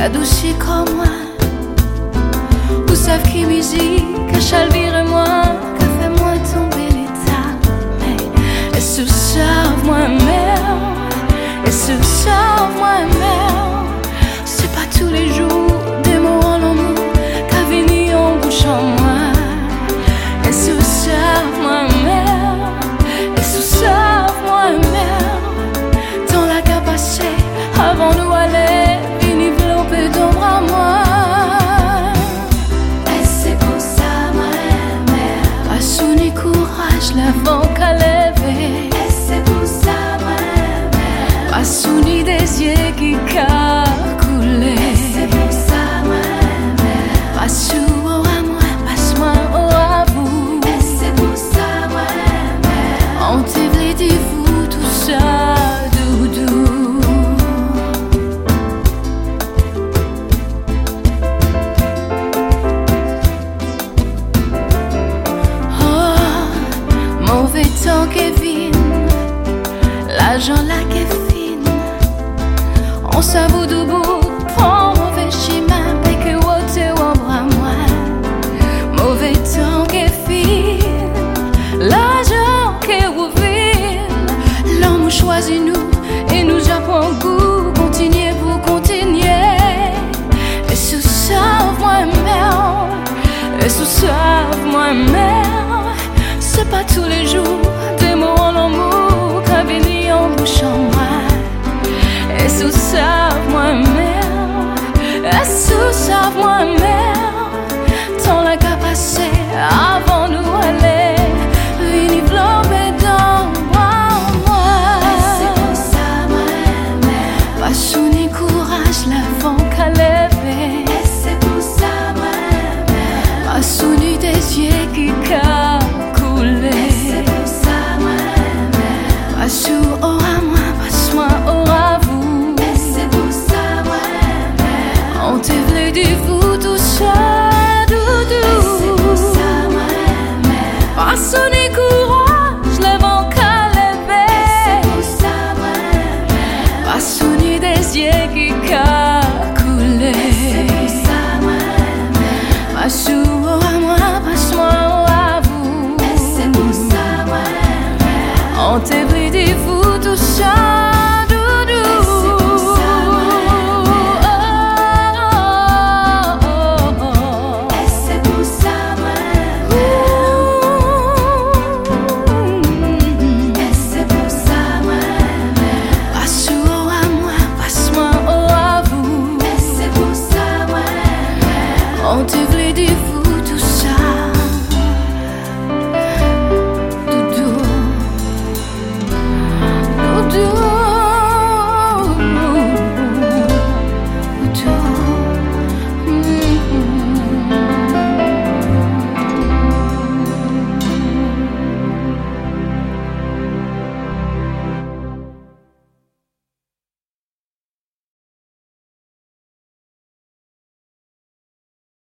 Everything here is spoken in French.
adouci comme moi. Vous savez qui musique, à chalvire moi, qu'a fait moi tomber l'état. Mais est-ce que ça, moi, merde? Est-ce que ça, moi, merde? C'est pas tous les jours des mots en l'amour qu'a venu en bouche en moi. Est-ce que ça, moi, merde? Est-ce que ça, moi, merde? Tant la qu'à passer avant nous aller, vini vlopé d'ombre à moi. L'avant qu'à lever, et c'est pour ça, moi, pas souni des yeux qui qu'a coulé, et c'est pour ça, moi, pas sous à moi, passe-moi à vous, et c'est pour ça, moi, on te voulait dire vous tout ça, doudou. Mauvais temps Kevin, l'argent là qui est fine, on s'avoue debout.